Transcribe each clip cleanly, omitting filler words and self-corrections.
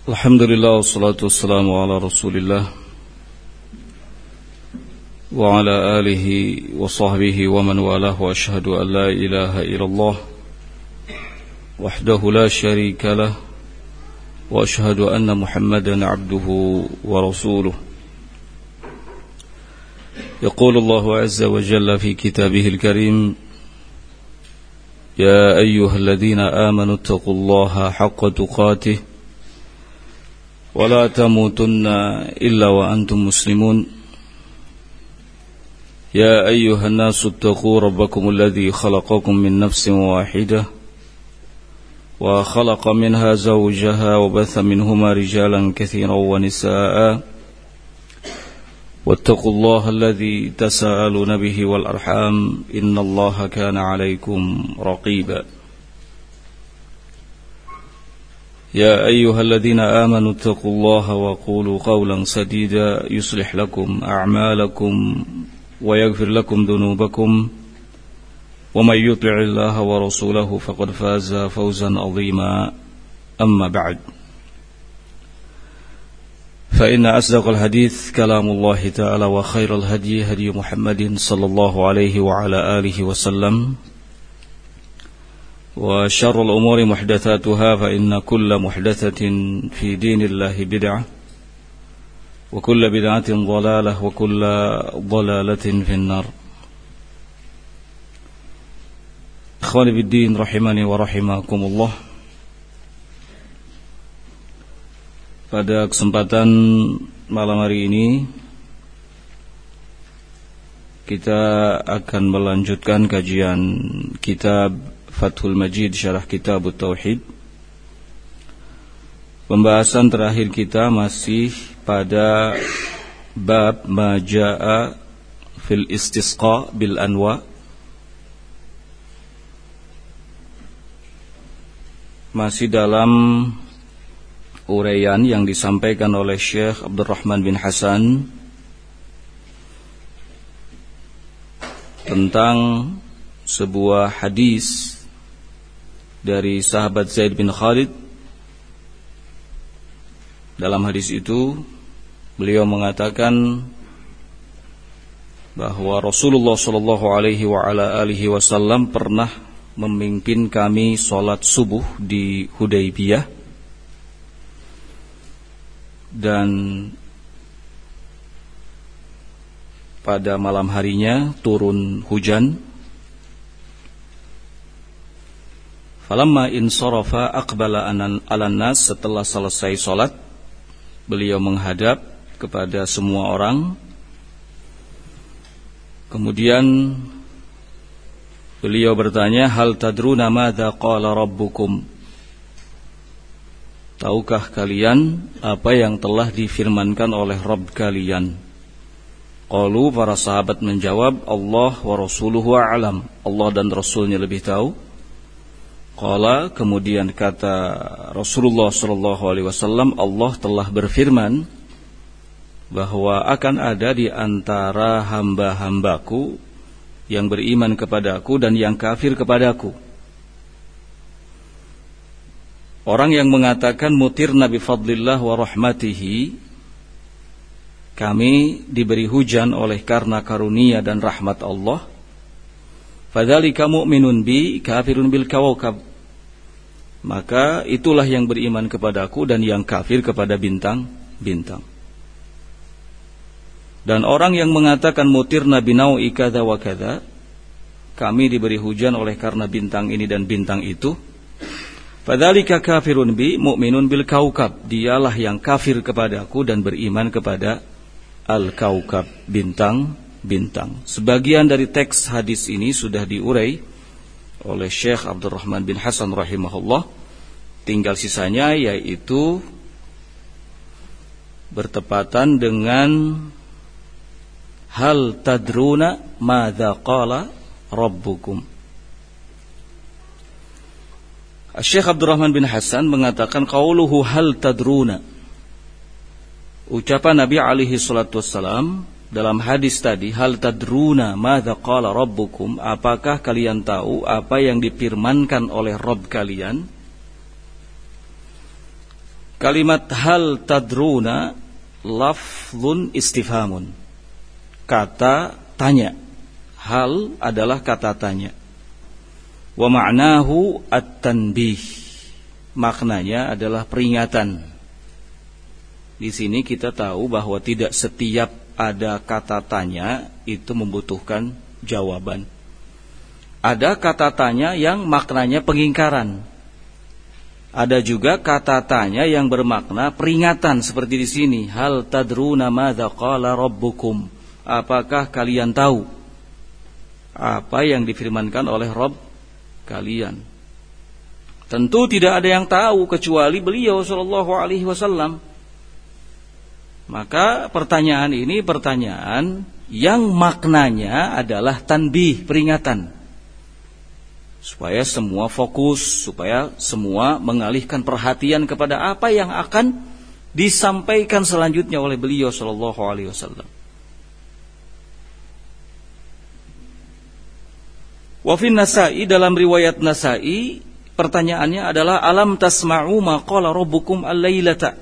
Alhamdulillah wassalatu wassalamu ala Rasulillah wa ala alihi wa sahbihi wa man walah wa ashhadu an la ilaha illallah wahdahu la syarika lah wa ashhadu anna Muhammadan abduhu wa rasuluh. Yaqulu Allah azza wa jalla fi kitabihil karim ya ayyuhalladzina amanu taqullaha haqqa tuqatih ولا تموتن إلا وأنتم مسلمون يا أيها الناس اتقوا ربكم الذي خلقكم من نفس واحدة وخلق منها زوجها وبث منهما رجالا كثيرا ونساء واتقوا الله الذي تساءلون به والأرحام إن الله كان عليكم رقيبا يا أيها الذين آمنوا اتقوا الله وقولوا قولا سديدا يصلح لكم أعمالكم ويغفر لكم ذنوبكم ومن يطع الله ورسوله فقد فاز فوزا عظيما أما بعد فإن أصدق الحديث كلام الله تعالى وخير الهدي هدي محمد صلى الله عليه وعلى آله وسلم وشر الأمور محدثاتها فإن كل محدثة في دين الله بدعة وكل بدعة ضلالة وكل ضلالة في النار. إخواني بالدين rahimani wa rahimakumullah. Pada kesempatan malam hari ini kita akan melanjutkan kajian kitab Fathul Majid Syarah Kitab Tauhid. Pembahasan terakhir kita masih pada bab Maja'a fil istisqa bil anwa. Masih dalam uraian yang disampaikan oleh Syekh Abdurrahman bin Hasan tentang sebuah hadis dari sahabat Zaid bin Khalid. Dalam hadis itu beliau mengatakan bahwa Rasulullah sallallahu alaihi wa ala alihi wasallam pernah memimpin kami salat subuh di Hudaybiyah, dan pada malam harinya turun hujan. Falamma insarafa aqbala alan nas, setelah selesai salat beliau menghadap kepada semua orang. Kemudian beliau bertanya, hal tadruna madza qala rabbukum, tahukah kalian apa yang telah difirmankan oleh Rabb kalian? Qalu, para sahabat menjawab, Allah wa rasuluhu a'lam, Allah dan Rasulnya lebih tahu. Qala, kemudian kata Rasulullah sallallahu alaihi wasallam, Allah telah berfirman bahwa akan ada di antara hamba-hambaku yang beriman kepadaku dan yang kafir kepadaku. Orang yang mengatakan mutirna bi fadlillah wa rahmatihi, kami diberi hujan oleh karena karunia dan rahmat Allah. Fadzalika mu'minun bi kafirun bil kawakab, maka itulah yang beriman kepadaku dan yang kafir kepada bintang-bintang. Dan orang yang mengatakan mutirna binau'i kadza wa kadza, kami diberi hujan oleh karena bintang ini dan bintang itu. Fadzalika kafirun bi mu'minun bil kawakab, dialah yang kafir kepadaku dan beriman kepada al-kawakab, bintang-bintang. Sebagian dari teks hadis ini sudah diurai oleh Syekh Abdurrahman bin Hasan rahimahullah. Tinggal sisanya, yaitu bertepatan dengan hal tadruna madza qala rabbukum. Syekh Abdurrahman bin Hasan mengatakan qauluhu hal tadruna, ucapan Nabi alaihi salatu wassalam dalam hadis tadi, hal tadruna madza qala rabbukum, apakah kalian tahu apa yang difirmankan oleh Rabb kalian? Kalimat hal tadruna lafzun istifhamun. Kata tanya. Hal adalah kata tanya. Wa ma'nahu at-tanbih. Maknanya adalah peringatan. Di sini kita tahu bahwa tidak setiap ada kata tanya itu membutuhkan jawaban. Ada kata tanya yang maknanya pengingkaran. Ada juga kata tanya yang bermakna peringatan seperti di sini. Hal tadruna madza qala rabbukum? Apakah kalian tahu apa yang difirmankan oleh Rabb kalian? Tentu tidak ada yang tahu kecuali beliau sallallahu alaihi wasallam. Maka pertanyaan ini pertanyaan yang maknanya adalah tanbih, peringatan. Supaya semua fokus, supaya semua mengalihkan perhatian kepada apa yang akan disampaikan selanjutnya oleh beliau sallallahu alaihi wasallam. Wa fi Nasa'i, dalam riwayat Nasa'i, pertanyaannya adalah alam tasma'u ma qala rabbukum al-lailata.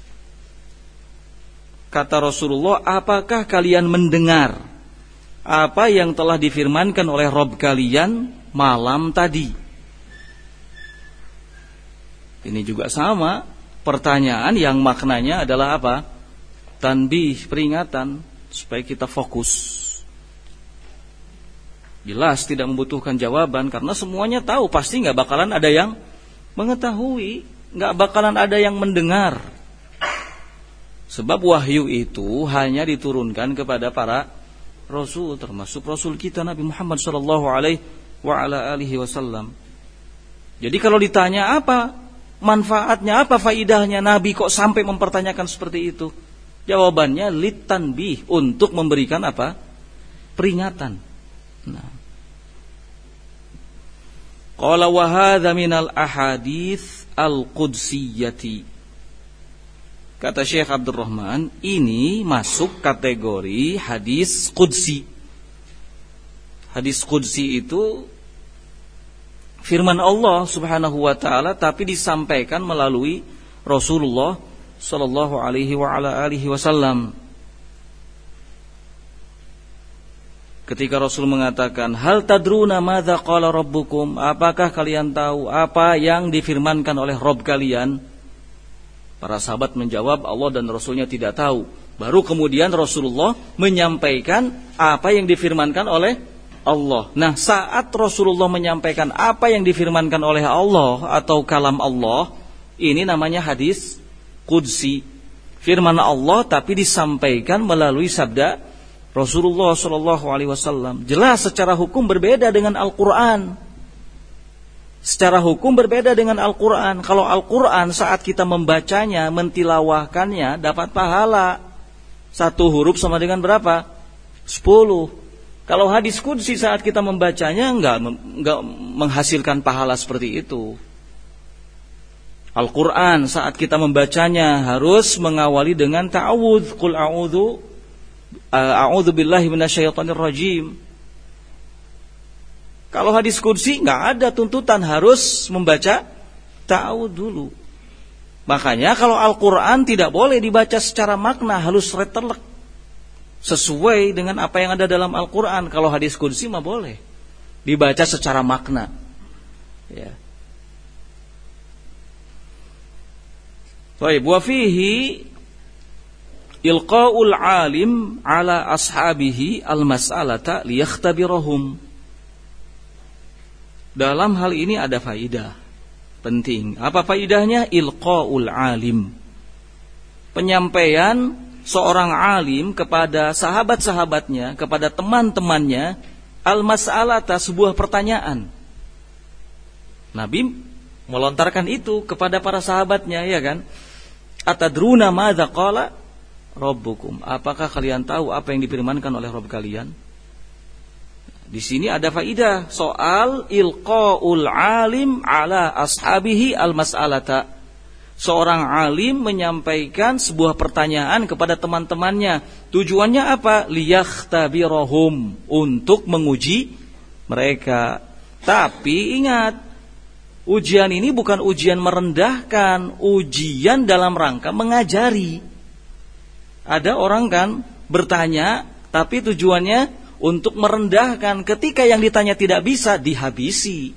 Kata Rasulullah, apakah kalian mendengar apa yang telah difirmankan oleh Rabb kalian malam tadi? Ini juga sama, pertanyaan yang maknanya adalah apa? Tanbih, peringatan, supaya kita fokus. Jelas tidak membutuhkan jawaban, karena semuanya tahu, pasti gak bakalan ada yang mengetahui, gak bakalan ada yang mendengar. Sebab wahyu itu hanya diturunkan kepada para Rasul, termasuk Rasul kita Nabi Muhammad sallallahu alaihi wasallam. Jadi kalau ditanya apa manfaatnya, apa faidahnya Nabi kok sampai mempertanyakan seperti itu? Jawabannya litanbih, untuk memberikan apa? Peringatan. Nah. Qala wa hadza minal ahadits al-qudsiyati. Kata Syekh Abdul Rahman, ini masuk kategori hadis qudsi. Hadis qudsi itu firman Allah Subhanahu wa taala tapi disampaikan melalui Rasulullah sallallahu alaihi wasallam. Ketika Rasul mengatakan, hal tadruna madza qala rabbukum? Apakah kalian tahu apa yang difirmankan oleh Rabb kalian? Para sahabat menjawab, Allah dan Rasulnya tidak tahu. Baru kemudian Rasulullah menyampaikan apa yang difirmankan oleh Allah. Nah, saat Rasulullah menyampaikan apa yang difirmankan oleh Allah atau kalam Allah, ini namanya hadis qudsi. Firman Allah tapi disampaikan melalui sabda Rasulullah SAW. Jelas secara hukum berbeda dengan Al-Quran. Secara hukum berbeda dengan Al-Quran. Kalau Al-Quran saat kita membacanya, mentilawahkannya, dapat pahala. 1 huruf sama dengan berapa? 10. Kalau hadis qudsi saat kita membacanya enggak menghasilkan pahala seperti itu. Al-Quran saat kita membacanya harus mengawali dengan ta'awudz. Qul a'udzu billahi minasyaitonir rajim. Kalau hadis qudsi nggak ada tuntutan harus membaca ta'awudz dulu. Makanya kalau Al-Quran tidak boleh dibaca secara makna, halus retelek, sesuai dengan apa yang ada dalam Al-Quran. Kalau hadis qudsi mah boleh dibaca secara makna. Ya. Baik, wa fihi ilqaul alim ala ashabihi al-mas'alata liyakhtabirahum. Dalam hal ini ada faidah penting. Apa faidahnya? Ilqaul alim. Penyampaian seorang alim kepada sahabat-sahabatnya, kepada teman-temannya, al-mas'alata, sebuah pertanyaan. Nabi melontarkan itu kepada para sahabatnya, ya kan? Atadruna madza qala rabbukum? Apakah kalian tahu apa yang difirmankan oleh Rabb kalian? Di sini ada faidah soal ilqaul alim ala ashabihi al-mas'alata. Seorang alim menyampaikan sebuah pertanyaan kepada teman-temannya. Tujuannya apa? Liyakhtabirahum, untuk menguji mereka. Tapi ingat, Ujian ini bukan ujian merendahkan, ujian dalam rangka mengajari. Ada orang kan bertanya, tapi tujuannya untuk merendahkan. Ketika yang ditanya tidak bisa, dihabisi.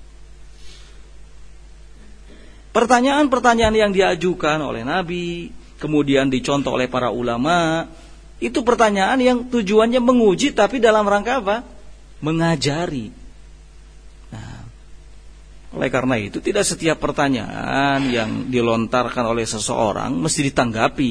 Pertanyaan-pertanyaan yang diajukan oleh Nabi, kemudian dicontoh oleh para ulama, itu pertanyaan yang tujuannya menguji, tapi dalam rangka apa? Mengajari. Nah, oleh karena itu tidak setiap pertanyaan yang dilontarkan oleh seseorang mesti ditanggapi.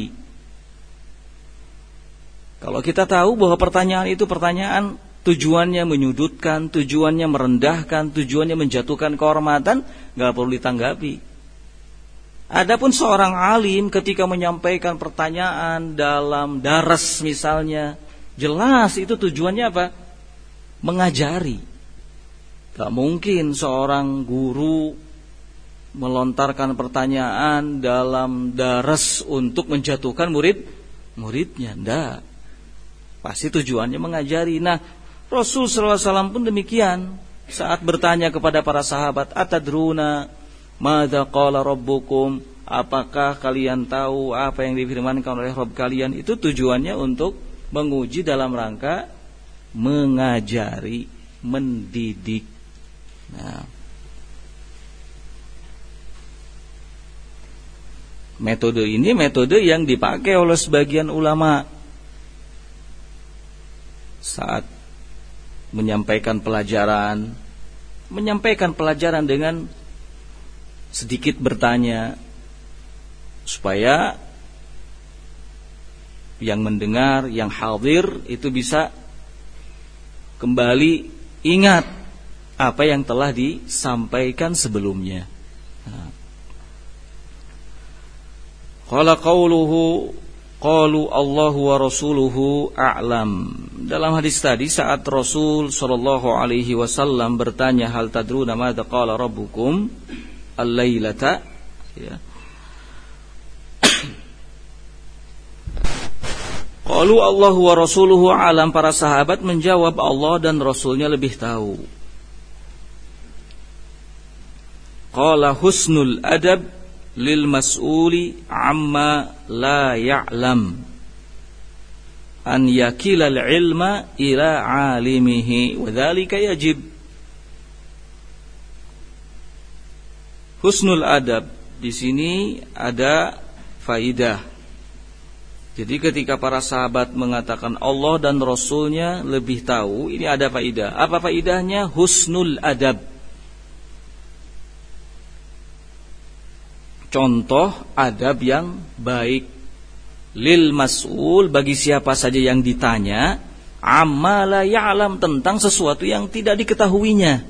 Kalau kita tahu bahwa pertanyaan itu pertanyaan tujuannya menyudutkan, tujuannya merendahkan, tujuannya menjatuhkan kehormatan, nggak perlu ditanggapi. Adapun seorang alim ketika menyampaikan pertanyaan dalam daras misalnya, jelas itu tujuannya apa? Mengajari. Tak mungkin seorang guru melontarkan pertanyaan dalam daras untuk menjatuhkan muridnya. Tidak. Pasti tujuannya mengajari. Nah, Rasul SAW pun demikian. Saat bertanya kepada para sahabat, atadruna madza qala rabbukum, apakah kalian tahu apa yang difirmankan oleh Rabb kalian? Itu tujuannya untuk menguji dalam rangka mengajari, mendidik. Nah, metode ini metode yang dipakai oleh sebagian ulama saat menyampaikan pelajaran dengan sedikit bertanya, supaya yang mendengar, yang hadir itu bisa kembali ingat apa yang telah disampaikan sebelumnya. Qala qauluhu qalu Allahu wa rasuluhu a'lam. Dalam hadis tadi saat Rasul sallallahu alaihi wasallam bertanya, hal tadruna madza qala rabbukum al-lailata, ya. Qalu Allahu wa rasuluhu a'lam, para sahabat menjawab Allah dan Rasulnya lebih tahu. Qala husnul adab lil mas'uli amma la ya'lam an yakila al-ilma ila 'alimihi wa dzalika yajib. Husnul adab di sini ada faidah. Jadi ketika para sahabat mengatakan Allah dan Rasulnya lebih tahu, ini ada faidah. Apa faidahnya? Husnul adab. Contoh adab yang baik. Lil mas'ul, bagi siapa saja yang ditanya, amma la ya'lam, tentang sesuatu yang tidak diketahuinya.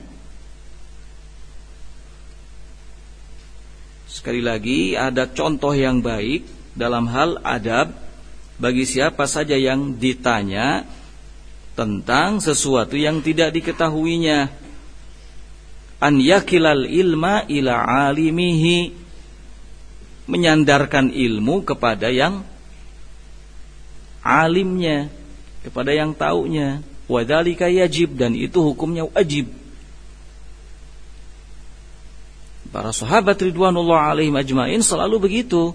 Sekali lagi, ada contoh yang baik dalam hal adab bagi siapa saja yang ditanya tentang sesuatu yang tidak diketahuinya. An yakilal ilma ila alimihi, menyandarkan ilmu kepada yang alimnya, kepada yang taunya. Wa dzalika yajib, dan itu hukumnya wajib. Para sahabat ridwanullah alaihim ajmain selalu begitu.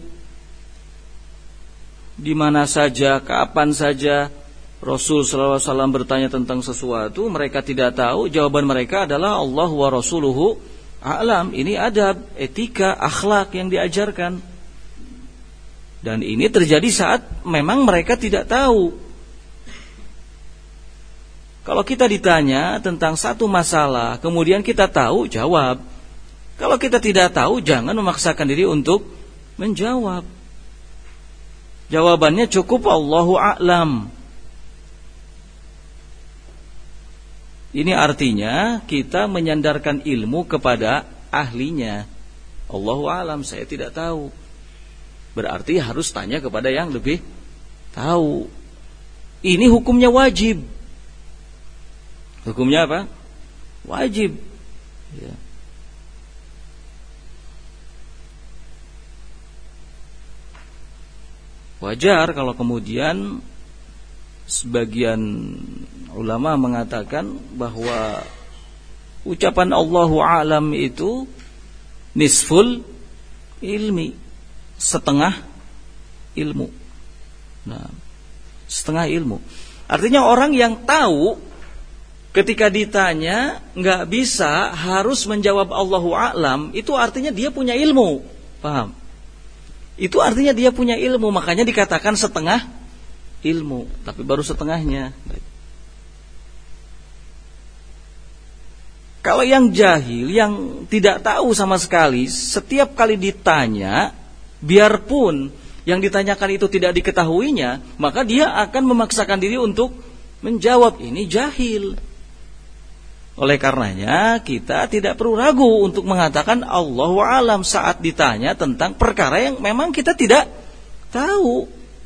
Di mana saja, kapan saja Rasul sallallahu alaihi wasallam bertanya tentang sesuatu, mereka tidak tahu, jawaban mereka adalah Allah wa rasuluhu a'lam. Ini adab, etika, akhlak yang diajarkan. Dan ini terjadi saat memang mereka tidak tahu. Kalau kita ditanya tentang satu masalah, kemudian kita tahu, jawab. Kalau kita tidak tahu, jangan memaksakan diri untuk menjawab. Jawabannya cukup Allahu a'lam. Ini artinya kita menyandarkan ilmu kepada ahlinya. Allahu a'lam, saya tidak tahu. Berarti harus tanya kepada yang lebih tahu. Ini hukumnya wajib. Hukumnya apa? Wajib. Ya. Wajar kalau kemudian sebagian ulama mengatakan bahwa ucapan Allahu a'lam itu nisful ilmi, setengah ilmu. Nah, setengah ilmu. Artinya orang yang tahu ketika ditanya nggak bisa harus menjawab Allahu a'lam, itu artinya dia punya ilmu. Paham? Itu artinya dia punya ilmu, makanya dikatakan setengah ilmu, tapi baru setengahnya. Kalau yang jahil, yang tidak tahu sama sekali, setiap kali ditanya, biarpun yang ditanyakan itu tidak diketahuinya, maka dia akan memaksakan diri untuk menjawab. Ini jahil. Oleh karenanya, kita tidak perlu ragu untuk mengatakan Allahu a'lam saat ditanya tentang perkara yang memang kita tidak tahu.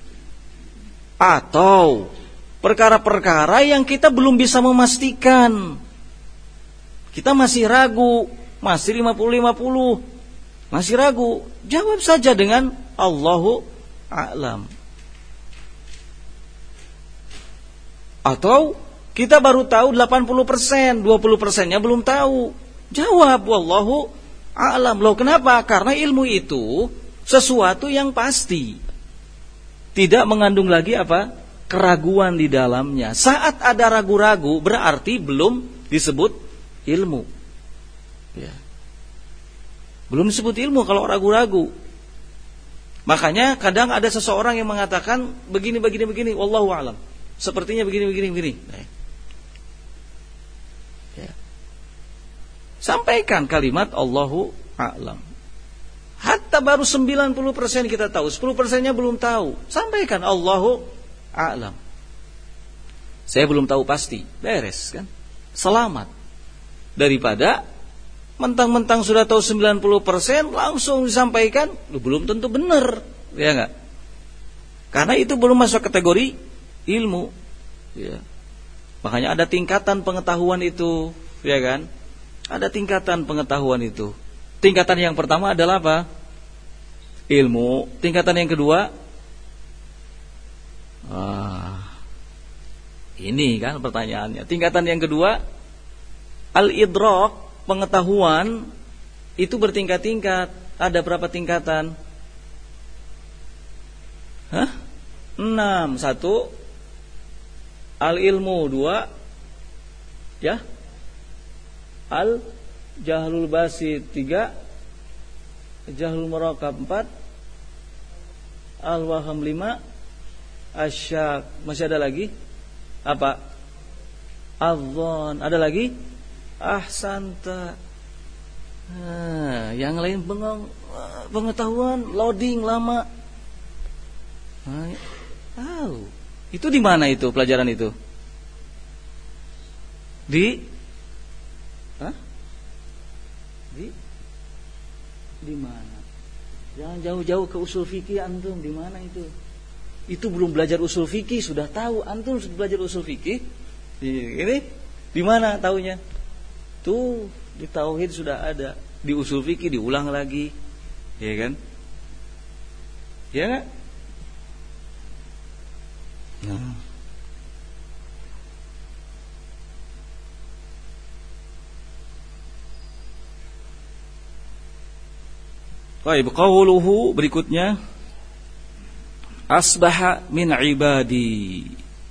Atau perkara-perkara yang kita belum bisa memastikan. Kita masih ragu, masih 50-50, masih ragu. Jawab saja dengan Allahu a'lam. Atau kita baru tahu 80%, 20%-nya belum tahu. Jawab wallahu a'lam. Loh, kenapa? Karena ilmu itu sesuatu yang pasti. Tidak mengandung lagi apa? Keraguan di dalamnya. Saat ada ragu-ragu berarti belum disebut ilmu. Ya. Belum disebut ilmu kalau ragu-ragu. Makanya kadang ada seseorang yang mengatakan begini, wallahu a'lam. Sepertinya begini. Ya. Sampaikan kalimat Allahu a'lam. Hatta baru 90% kita tahu, 10%-nya belum tahu. Sampaikan Allahu a'lam. Saya belum tahu pasti. Beres kan? Selamat. Daripada mentang-mentang sudah tahu 90% langsung disampaikan, belum tentu benar, ya enggak? Karena itu belum masuk kategori ilmu, ya. Makanya ada tingkatan pengetahuan itu, ya kan? Ada tingkatan pengetahuan itu. Tingkatan yang pertama adalah apa? Ilmu. Tingkatan yang kedua, ini kan pertanyaannya. Tingkatan yang kedua, al-idrak, pengetahuan itu bertingkat-tingkat. Ada berapa tingkatan? 6. 1 al-ilmu, 2 ya al-jahlul basit, 3 jahlul murakab, 4 al-waham, 5 asyak. Masih ada lagi? Apa? Adh-dhon. Ada lagi? Ahsanta. Yang lain bengong, pengetahuan loading lama. Tahu. Itu di mana itu pelajaran itu? Di mana? Jangan jauh-jauh ke usul fikih antum, di mana itu? Itu belum belajar usul fikih sudah tahu, antum sudah belajar usul fikih. Ini di mana taunya? Tuh, di tauhid sudah ada, di usul fikih diulang lagi, ya kan? Ya kan? Nah. Baik, qauluhu berikutnya, asbaha min ibadi.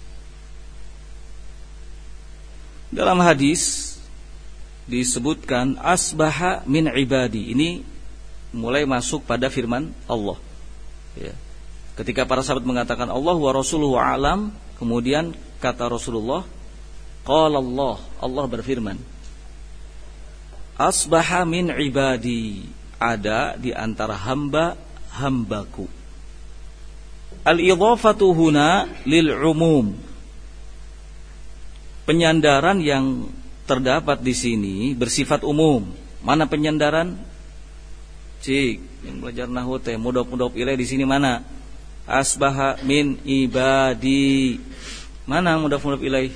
Dalam hadis disebutkan asbaha min ibadi. Ini mulai masuk pada firman Allah, ya. Ketika para sahabat mengatakan Allah wa rasuluhu a'lam, kemudian kata Rasulullah, qala Allah, Allah berfirman, asbaha min ibadi, ada di antara hamba-hambaku. Al-idhafatu huna lil umum. Penyandaran yang terdapat di sini bersifat umum. Mana penyandaran? Cik, yang belajar nahwu teh mudhof ilaih di sini mana? Asbaha min ibadi. Mana mudhof ilaih?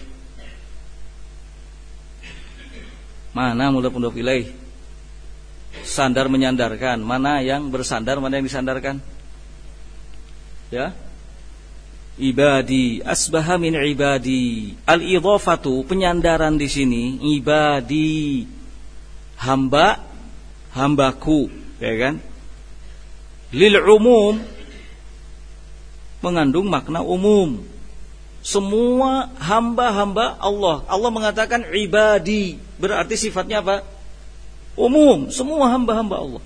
Mana mudhof ilaih? Sandar menyandarkan. Mana yang bersandar, mana yang disandarkan? Ya. Ibadi, asbaha min ibadi. Al-idhafatu, penyandaran di sini ibadi, hamba hambaku, ya kan? Lil umum mengandung makna umum. Semua hamba-hamba Allah. Allah mengatakan ibadi, berarti sifatnya apa? Umum, semua hamba-hamba Allah.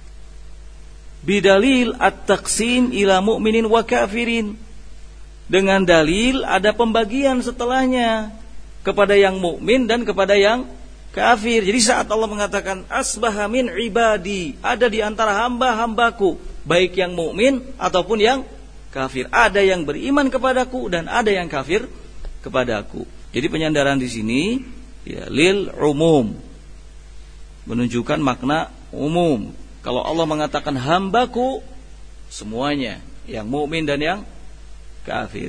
Bidalil at-taqsim ila mu'minin wa kafirin. Dengan dalil ada pembagian setelahnya kepada yang mukmin dan kepada yang kafir. Jadi saat Allah mengatakan asbaha min ibadi, ada di antara hamba-hambaku, baik yang mukmin ataupun yang kafir. Ada yang beriman kepadaku dan ada yang kafir kepadaku. Jadi penyandaran di sini ya, lil umum, menunjukkan makna umum. Kalau Allah mengatakan hambaku, semuanya, yang mukmin dan yang kafir.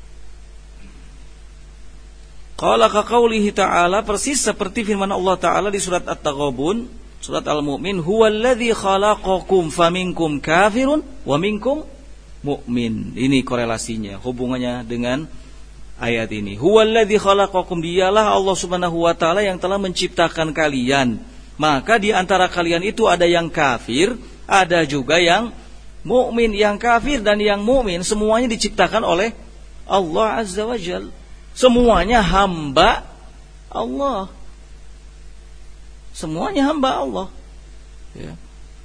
Qala ka qaulihi ta'ala, persis seperti firman Allah Ta'ala di surat At-Taghabun, surat Al-Mu'min, huwallazi khalaqakum faminkum kafirun wa minkum mu'min. Ini korelasinya, hubungannya dengan ayat ini. Huwallazi khalaqakum, dialah Allah Subhanahu wa taala yang telah menciptakan kalian. Maka di antara kalian itu ada yang kafir, ada juga yang mukmin. Yang kafir dan yang mukmin semuanya diciptakan oleh Allah Azza wa Jalla. Semuanya hamba Allah. Semuanya hamba Allah. Ya.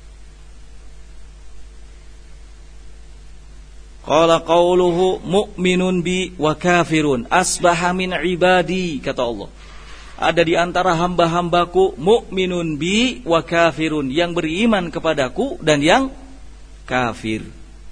Qala qauluhu mu'minun bi wa kafirun asbaha min ibadi, kata Allah. Ada di antara hamba-hambaku mu'minun bi wa kafirun, yang beriman kepadaku dan yang kafir.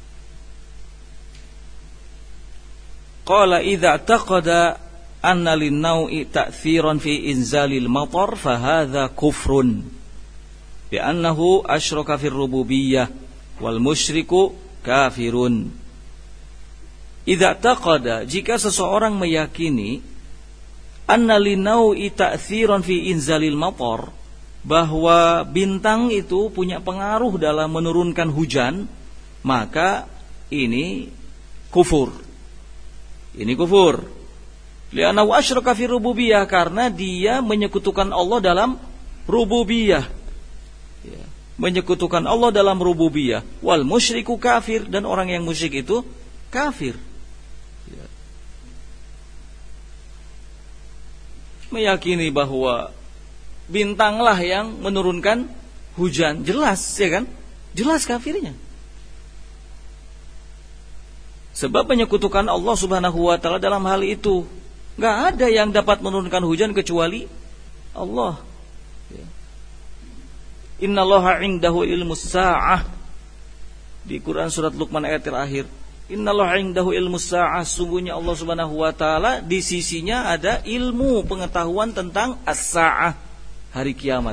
Qala idza taqada anna lin-naw'i ta'thiran fi inzalil matar fa hadza kufrun bi annahu asyraka fir rububiyyah wal musyriku kafirun. Idza taqada, jika seseorang meyakini anna linau'i ta'thiran fi inzalil matar, bahwa bintang itu punya pengaruh dalam menurunkan hujan, maka ini kufur. Ini kufur. Li'annahu asyraka fi rububiyyah, karena dia menyekutukan Allah dalam rububiyah. Ya, menyekutukan Allah dalam rububiyah. Wal musyriku kafir, dan orang yang musyrik itu kafir. Meyakini bahwa bintanglah yang menurunkan hujan, jelas ya kan? Jelas kafirnya. Sebab menyekutukan Allah Subhanahu wa taala dalam hal itu. Enggak ada yang dapat menurunkan hujan kecuali Allah. Innallaha 'indahu ilmus sa'ah. Di Quran surat Luqman ayat terakhir. Innallaha 'indahu ilmus sa'ah, sungguhnya Allah Subhanahu wa taala di sisinya ada ilmu pengetahuan tentang as-sa'ah, hari kiamat.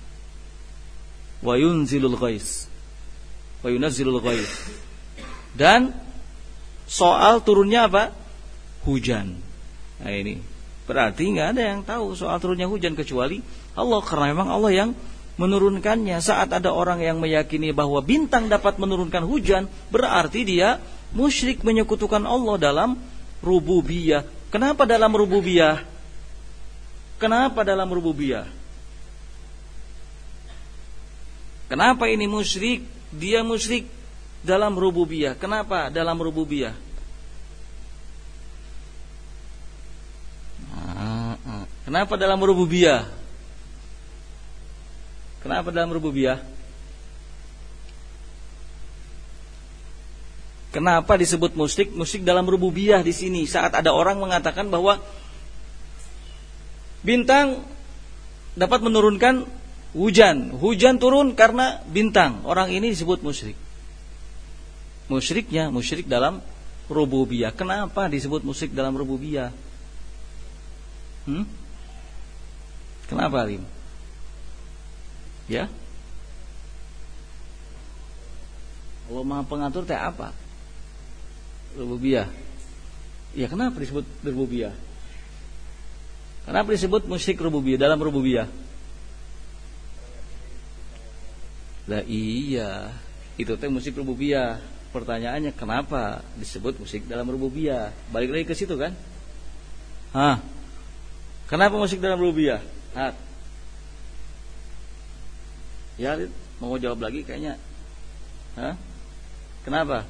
Wa yunzilul ghais. Wa yunazzilul ghais. Dan soal turunnya apa? Hujan. Nah ini berarti enggak ada yang tahu soal turunnya hujan kecuali Allah, karena memang Allah yang menurunkannya. Saat ada orang yang meyakini bahwa bintang dapat menurunkan hujan, berarti dia musyrik, menyekutukan Allah dalam rububiyah. Kenapa dalam rububiyah? Kenapa dalam rububiyah? Kenapa ini musyrik? Dia musyrik dalam rububiyah. Kenapa dalam rububiyah? Kenapa dalam rububiyah? Kenapa dalam rububiyah? Kenapa disebut musyrik? Musyrik dalam rububiyah di sini. Saat ada orang mengatakan bahwa bintang dapat menurunkan hujan, hujan turun karena bintang, orang ini disebut musyrik. Musyriknya musyrik dalam rububiyah. Kenapa disebut musyrik dalam rububiyah? Kenapa, Alim? Ya? Allah Maha Pengatur teh apa? Rububiyah. Ya, kenapa disebut rububiyah? Kenapa disebut musyrik rububiyah dalam rububiyah? Lah iya, itu teh musyrik rububiyah. Pertanyaannya kenapa disebut musyrik dalam rububiyah? Balik lagi ke situ kan? Kenapa musyrik dalam rububiyah? Ya, mau jawab lagi kayaknya. Hah? Kenapa?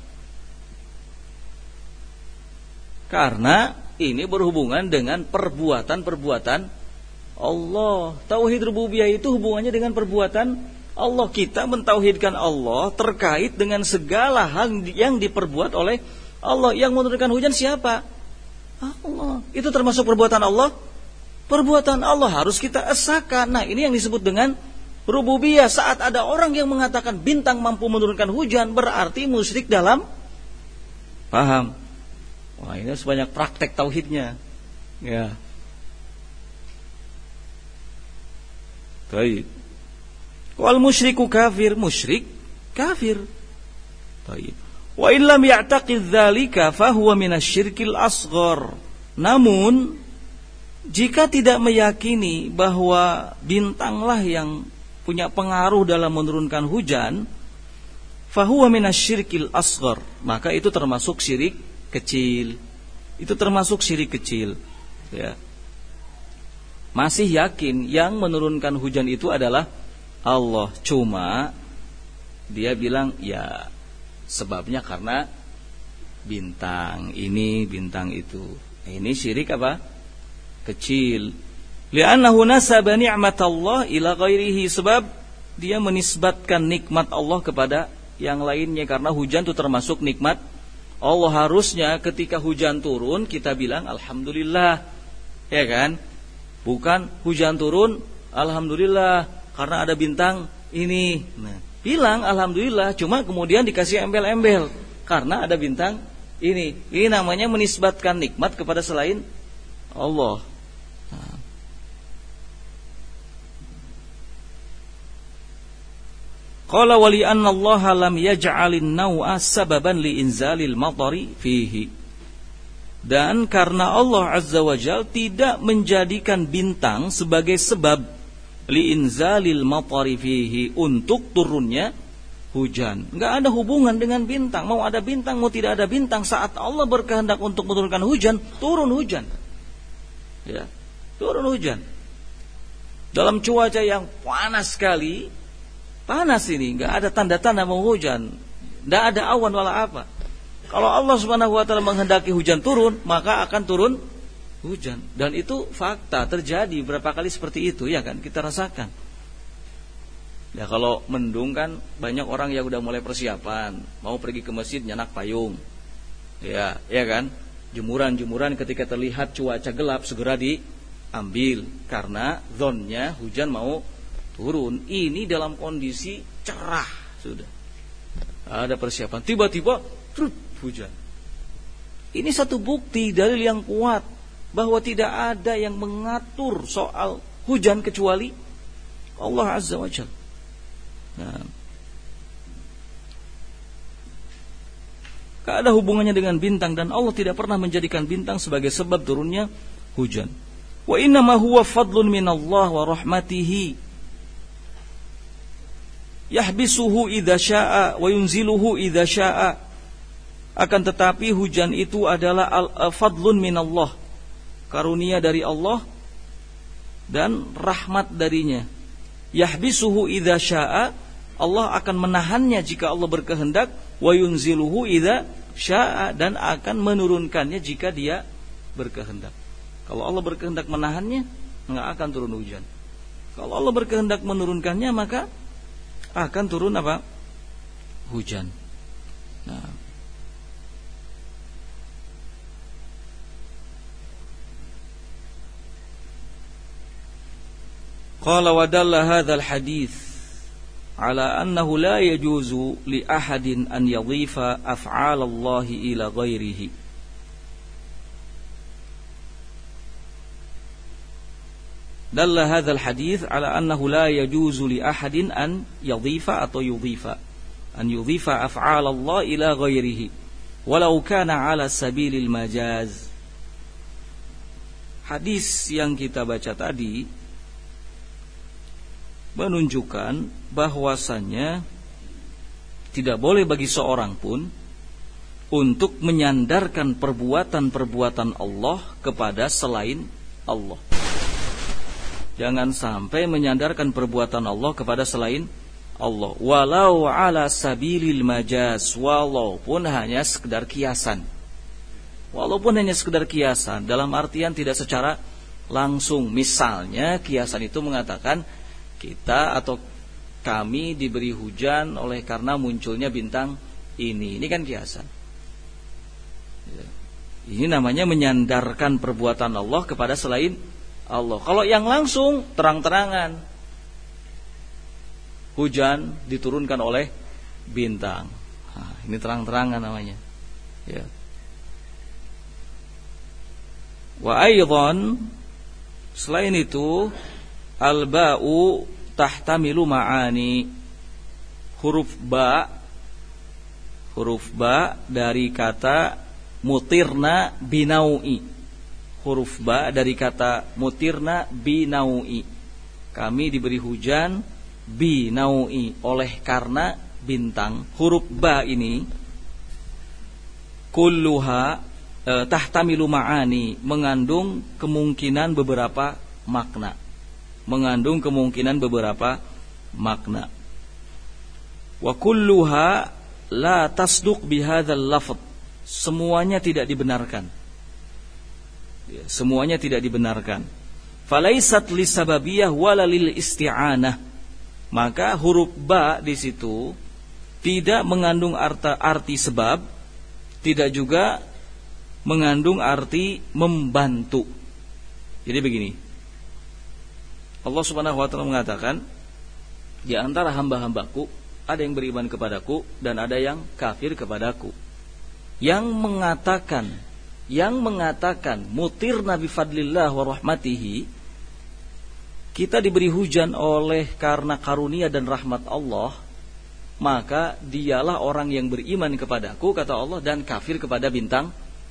Karena ini berhubungan dengan perbuatan-perbuatan Allah. Tauhid rububiyah itu hubungannya dengan perbuatan Allah. Kita mentauhidkan Allah terkait dengan segala hal yang diperbuat oleh Allah. Yang menurunkan hujan siapa? Allah. Itu termasuk perbuatan Allah. Perbuatan Allah harus kita esakan. Nah, ini yang disebut dengan rububiyah. Saat ada orang yang mengatakan bintang mampu menurunkan hujan, berarti musyrik dalam paham. Wah, ini sebanyak praktek tauhidnya. Ya. Baik. Wal musyriku kafir, musyrik kafir. Baik. Wa illam ya'taqid dzalika fa huwa minasyirkil asghar. Namun jika tidak meyakini bahwa bintanglah yang punya pengaruh dalam menurunkan hujan, fa huwa minasyirkil asghar, maka itu termasuk syirik kecil. Itu termasuk syirik kecil, ya. Masih yakin yang menurunkan hujan itu adalah Allah, cuma dia bilang ya sebabnya karena bintang ini, bintang itu. Ini syirik apa? Kecil. Li'annahu nasaba ni'matallah ila ghairihi, sebab dia menisbatkan nikmat Allah kepada yang lainnya, karena hujan itu termasuk nikmat Allah. Harusnya ketika hujan turun kita bilang alhamdulillah, ya kan? Bukan hujan turun alhamdulillah karena ada bintang ini. Nah, bilang alhamdulillah, cuma kemudian dikasih embel-embel karena ada bintang ini. Ini namanya menisbatkan nikmat kepada selain Allah. Nah. Qala wa li anna Allah lam yaj'alin naw'a sababan li inzalil matari fihi. Dan karena Allah Azza wa Jalla tidak menjadikan bintang sebagai sebab li inzalil matari fihi, untuk turunnya hujan. Enggak ada hubungan dengan bintang. Mau ada bintang mau tidak ada bintang, saat Allah berkehendak untuk menurunkan hujan, turun hujan. Ya, turun hujan. Dalam cuaca yang panas sekali, panas ini, nggak ada tanda-tanda mau hujan, nggak ada awan wala apa. Kalau Allah Subhanahu wa taala menghendaki hujan turun, maka akan turun hujan. Dan itu fakta, terjadi berapa kali seperti itu, ya kan? Kita rasakan. Ya, kalau mendung kan banyak orang yang udah mulai persiapan, mau pergi ke masjid nyanak payung. Ya, ya kan? Jemuran-jemuran ketika terlihat cuaca gelap segera diambil karena zonnya hujan mau turun. Ini dalam kondisi cerah sudah. Ada persiapan, tiba-tiba hujan. Ini satu bukti dalil yang kuat bahwa tidak ada yang mengatur soal hujan kecuali Allah Azza wa Jalla. Nah, gak ada hubungannya dengan bintang, dan Allah tidak pernah menjadikan bintang sebagai sebab turunnya hujan. Wa innama huwa fadlun minallah wa rahmatihi yahbisuhu idza syaa wa yunziluhu idza syaa. Akan tetapi hujan itu adalah fadlun minallah, karunia dari Allah dan rahmat darinya. Yahbisuhu idza syaa, Allah akan menahannya jika Allah berkehendak. Wa yunziluhu idza syaa, dan akan menurunkannya jika dia berkehendak. Kalau Allah berkehendak menahannya, enggak akan turun hujan. Kalau Allah berkehendak menurunkannya, maka akan turun apa? Hujan. Nah, qala wa dalla hadzal hadits ala annahu la yajuzu li ahadin an yadhifa af'al Allah ila ghairihi. Dalla hadzal hadits ala annahu la yajuzu li ahadin an yadhifa atau yudhifa, an yudhifa af'al Allah ila ghairihi walau kana ala sabilil majaz. Hadis yang kita baca tadi menunjukkan bahwasannya tidak boleh bagi seorang pun untuk menyandarkan perbuatan-perbuatan Allah kepada selain Allah. Jangan sampai menyandarkan perbuatan Allah kepada selain Allah. Walau ala sabilil majaz, walaupun hanya sekedar kiasan. Walaupun hanya sekedar kiasan, dalam artian tidak secara langsung. Misalnya kiasan itu mengatakan kita atau kami diberi hujan oleh karena munculnya bintang ini. Ini kan kiasan. Ini namanya menyandarkan perbuatan Allah kepada selain Allah. Kalau yang langsung terang-terangan, hujan diturunkan oleh bintang. Nah, ini terang-terangan namanya. Ya. Wa aidan, selain itu, al-ba'u tahtamilu ma'ani. Huruf ba dari kata mutirna binaui. Huruf ba dari kata mutirna binaui. Kami diberi hujan binaui, oleh karena bintang. Huruf ba ini kulluha tahtamilu ma'ani, mengandung kemungkinan beberapa makna. Mengandung kemungkinan beberapa makna. Wa kulluha la tasduq bihadzal lafz. Semuanya tidak dibenarkan. Semuanya tidak dibenarkan. Falaisat lisababiyah wala lil isti'anah. Maka huruf ba di situ tidak mengandung arti sebab, tidak juga mengandung arti membantu. Jadi begini, Allah Subhanahu wa ta'ala mengatakan, di antara hamba-hambaku ada yang beriman kepadaku dan ada yang kafir kepadaku. Yang mengatakan mutirna bifadlillah wa rahmatihi, kita diberi hujan oleh karena karunia dan rahmat Allah, maka dialah orang yang beriman kepadaku, kata Allah, dan kafir kepada bintang.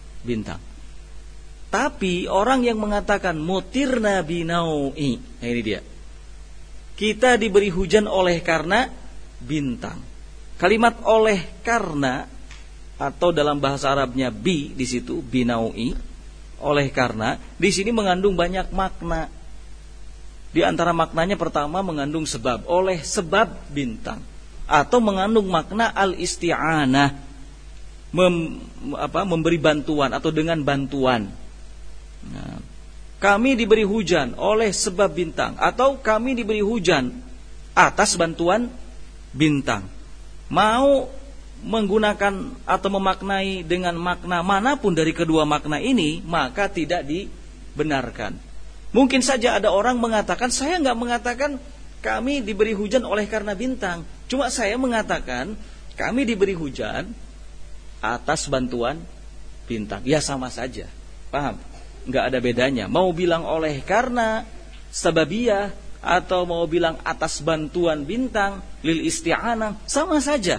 Tapi orang yang mengatakan mutirna binaui, nah ini dia, kita diberi hujan oleh karena bintang. Kalimat oleh karena, atau dalam bahasa Arabnya bi di situ, binaui, oleh karena, di sini mengandung banyak makna. Di antara maknanya pertama mengandung sebab, oleh sebab bintang, atau mengandung makna al-isti'anah, memberi bantuan atau dengan bantuan. Nah, kami diberi hujan oleh sebab bintang, atau kami diberi hujan atas bantuan bintang. Mau menggunakan atau memaknai dengan makna manapun dari kedua makna ini, maka tidak dibenarkan. Mungkin saja ada orang mengatakan, saya enggak mengatakan kami diberi hujan oleh karena bintang, cuma saya mengatakan kami diberi hujan atas bantuan bintang. Ya sama saja, paham? Enggak ada bedanya. Mau bilang oleh karena sababiyah atau mau bilang atas bantuan bintang lil isti'anah, sama saja.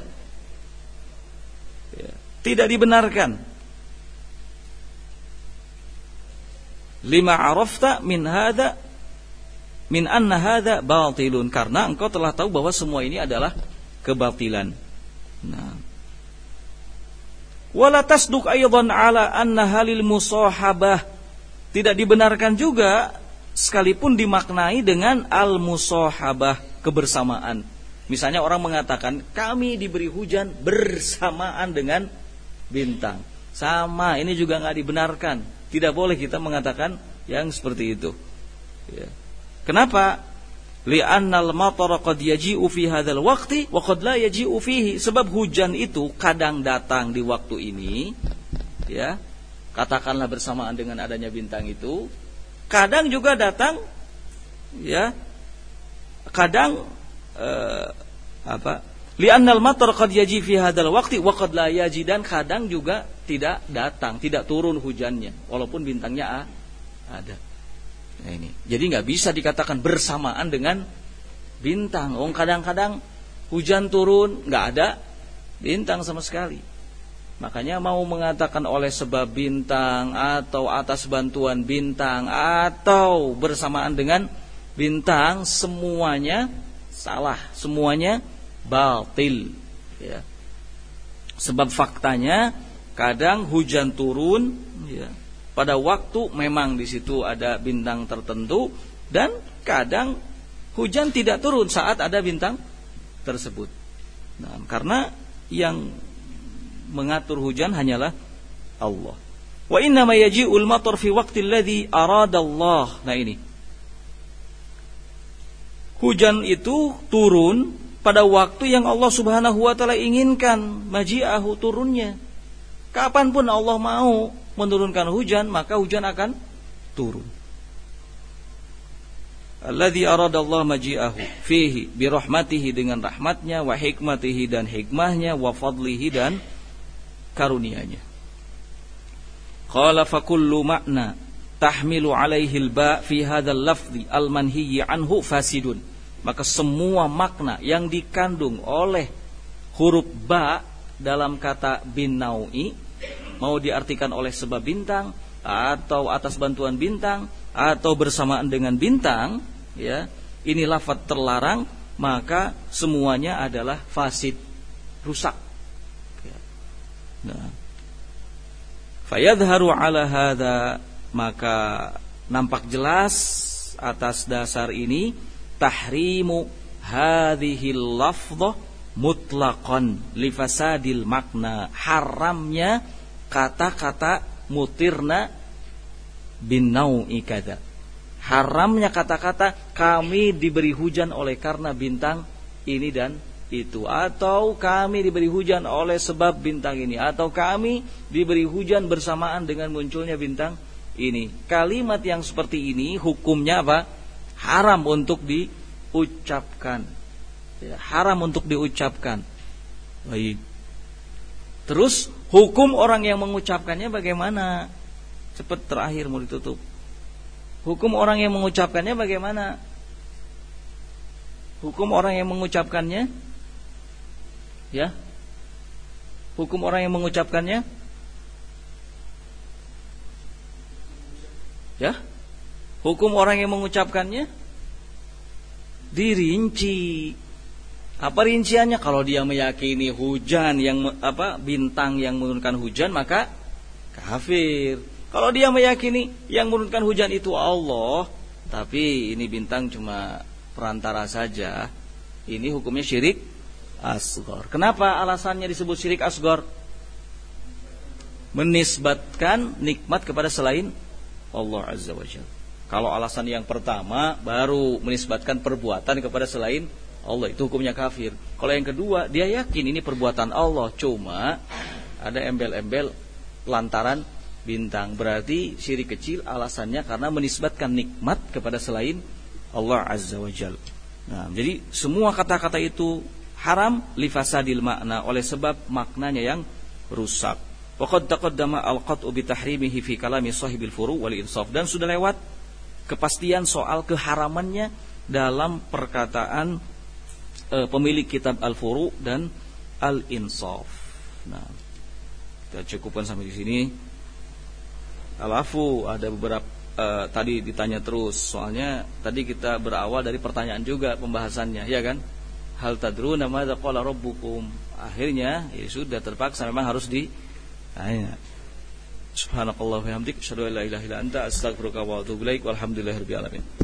Tidak dibenarkan. Lima arafta min hadza min anna hadza batilun, karena engkau telah tahu bahwa semua ini adalah kebatilan. Nah, wala tasduq aidan ala anna halil musahabah, tidak dibenarkan juga sekalipun dimaknai dengan al-musahabah, kebersamaan. Misalnya orang mengatakan kami diberi hujan bersamaan dengan bintang. Sama, ini juga enggak dibenarkan. Tidak boleh kita mengatakan yang seperti itu. Ya. Kenapa? Li'annal matara qad yaji'u fi hadzal waqti wa qad la yaji'u fihi. Sebab hujan itu kadang datang di waktu ini, ya. Katakanlah bersamaan dengan adanya bintang itu, kadang juga datang, ya. Kadang li'annal matar qad yaji fi hadzal waqti wa qad la yaji, dan kadang juga tidak datang, tidak turun hujannya walaupun bintangnya ada. Nah ini. Jadi enggak bisa dikatakan bersamaan dengan bintang. Kadang-kadang hujan turun enggak ada bintang sama sekali. Makanya mau mengatakan oleh sebab bintang atau atas bantuan bintang atau bersamaan dengan bintang, semuanya salah, semuanya batil, ya. Sebab faktanya kadang hujan turun, ya, pada waktu memang di situ ada bintang tertentu, dan kadang hujan tidak turun saat ada bintang tersebut. Nah, karena yang mengatur hujan hanyalah Allah. Wa inna ma yaji'ul matar fi waqtil ladzi arada Allah. Nah ini. Hujan itu turun pada waktu yang Allah Subhanahu wa taala inginkan, maji'ahu, turunnya. Kapanpun Allah mau menurunkan hujan, maka hujan akan turun. Alladzi arada Allah maji'ahu fihi bi rahmatihi, dengan rahmatnya, wa hikmatihi, dan hikmahnya, wa fadlihi, dan karunia-Nya. Qala fa kullu ma'na tahmilu alaihi al-ba fi hadzal lafzi al-manhiyyi anhu fasidun. Maka semua makna yang dikandung oleh huruf ba dalam kata bin naui, mau diartikan oleh sebab bintang, atau atas bantuan bintang, atau bersamaan dengan bintang, ya, ini lafaz terlarang, maka semuanya adalah fasid, rusak. Nah, fayadharu ala hadza, maka nampak jelas atas dasar ini tahrimu hadhil lafdhah mutlaqan li fasadil makna, haramnya kata-kata mutirna bin nau'i kada, haramnya kata-kata kami diberi hujan oleh karena bintang ini dan itu, atau kami diberi hujan oleh sebab bintang ini, atau kami diberi hujan bersamaan dengan munculnya bintang ini. Kalimat yang seperti ini hukumnya apa? Haram untuk diucapkan, ya, haram untuk diucapkan. Baik. Terus hukum orang yang mengucapkannya bagaimana? Cepat, terakhir mau ditutup. Hukum orang yang mengucapkannya bagaimana? Hukum orang yang mengucapkannya, ya, hukum orang yang mengucapkannya, ya, hukum orang yang mengucapkannya dirinci. Apa rinciannya? Kalau dia meyakini hujan yang bintang yang menurunkan hujan, maka kafir. Kalau dia meyakini yang menurunkan hujan itu Allah, tapi ini bintang cuma perantara saja, ini hukumnya syirik asghar. Kenapa alasannya disebut syirik asghar? Menisbatkan nikmat kepada selain Allah Azza wa Jalla. Kalau alasan yang pertama baru menisbatkan perbuatan kepada selain Allah, itu hukumnya kafir. Kalau yang kedua, dia yakin ini perbuatan Allah, cuma ada embel-embel lantaran bintang, berarti syirik kecil alasannya karena menisbatkan nikmat kepada selain Allah Azza wa Jalla. Nah, jadi semua kata-kata itu haram li fasadil makna, oleh sebab maknanya yang rusak. Wa qad taqaddama al-qat'u bi tahrimihi fi kalami sahibil furu' wal insaf, dan sudah lewat kepastian soal keharamannya dalam perkataan pemilik kitab Al-Furu' dan Al-Insaf. Nah, kita cukupkan sampai di sini. Al-Afu ada beberapa tadi ditanya terus, soalnya tadi kita berawal dari pertanyaan juga pembahasannya, ya kan? Hal tadruna madza qala rabbukum. Akhirnya ya sudah terpaksa memang harus ditanya. Subhanakallahumma wa bihamdika asyhadu an la ilaha illa anta astaghfiruka wa atubu ilaik. Walhamdulillahirabbil alamin.